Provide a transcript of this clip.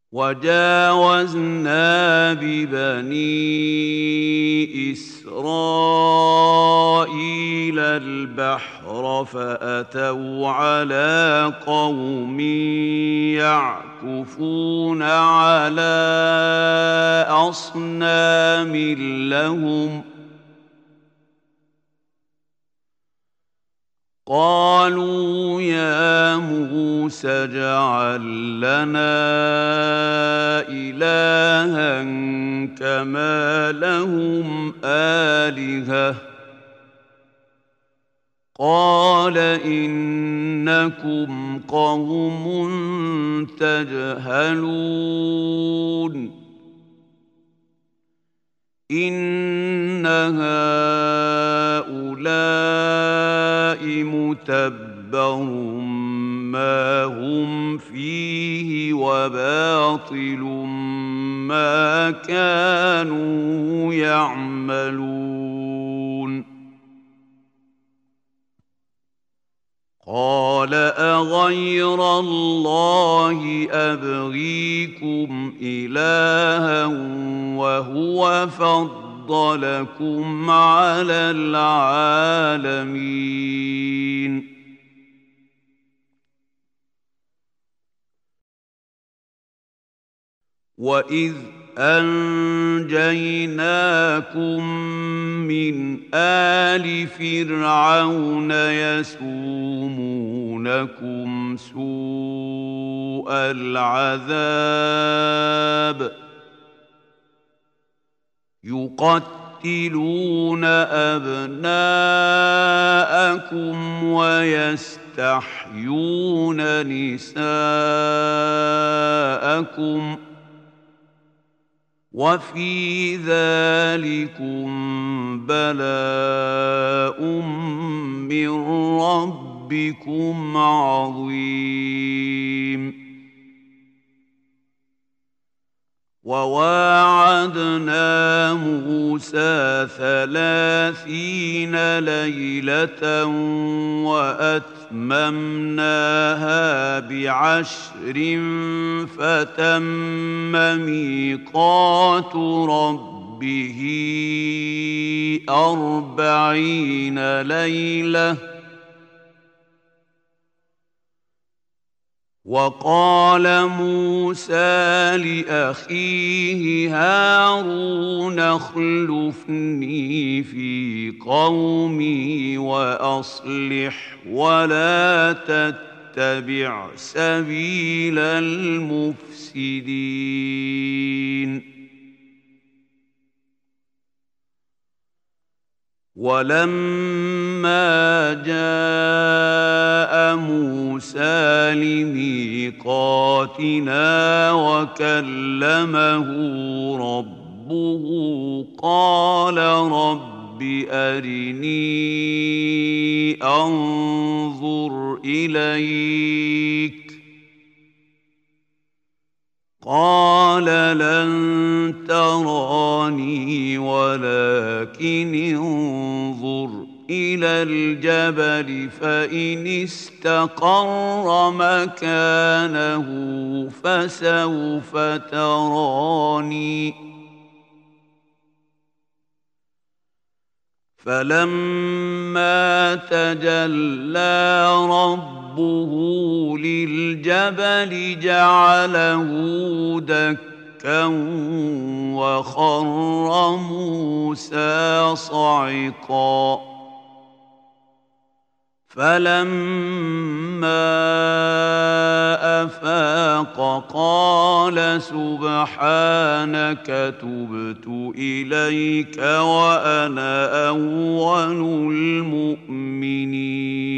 وجاوزنا ببني إسرائيل البحر فأتوا على قوم يعكفون على أصنام لهم قالوا يا موسى اجعل لنا إلها كما لهم آلهة قال إنكم قوم تجهلون إن هؤلاء متبر ما هم فيه وباطل ما كانوا يعملون قال أغير الله أبغيكم إلها وهو فضلكم على العالمين وإذ أنجيناكم من آل فرعون يسومونكم سوء العذاب يقتلون أبناءكم ويستحيون نساءكم وفي ذلكم بلاء من ربكم عظيم وواعدنا موسى 30 ليلة وأتممناها ب10 فتم ميقات ربه 40 ليلة وقال موسى لأخيه هارون اخلفني في قومي وأصلح ولا تتبع سبيل المفسدين ولما جاء موسى لميقاتنا وكلمه ربه قال رب أرني أنظر إليك قال لن تراني ولكن انظر إلى الجبل فإن استقر مكانه فسوف تراني فلما تجلى ربه للجبل جعله دكا وخر موسى صعقا فلما أفاق قال سبحانك تبت إليك وأنا أول المؤمنين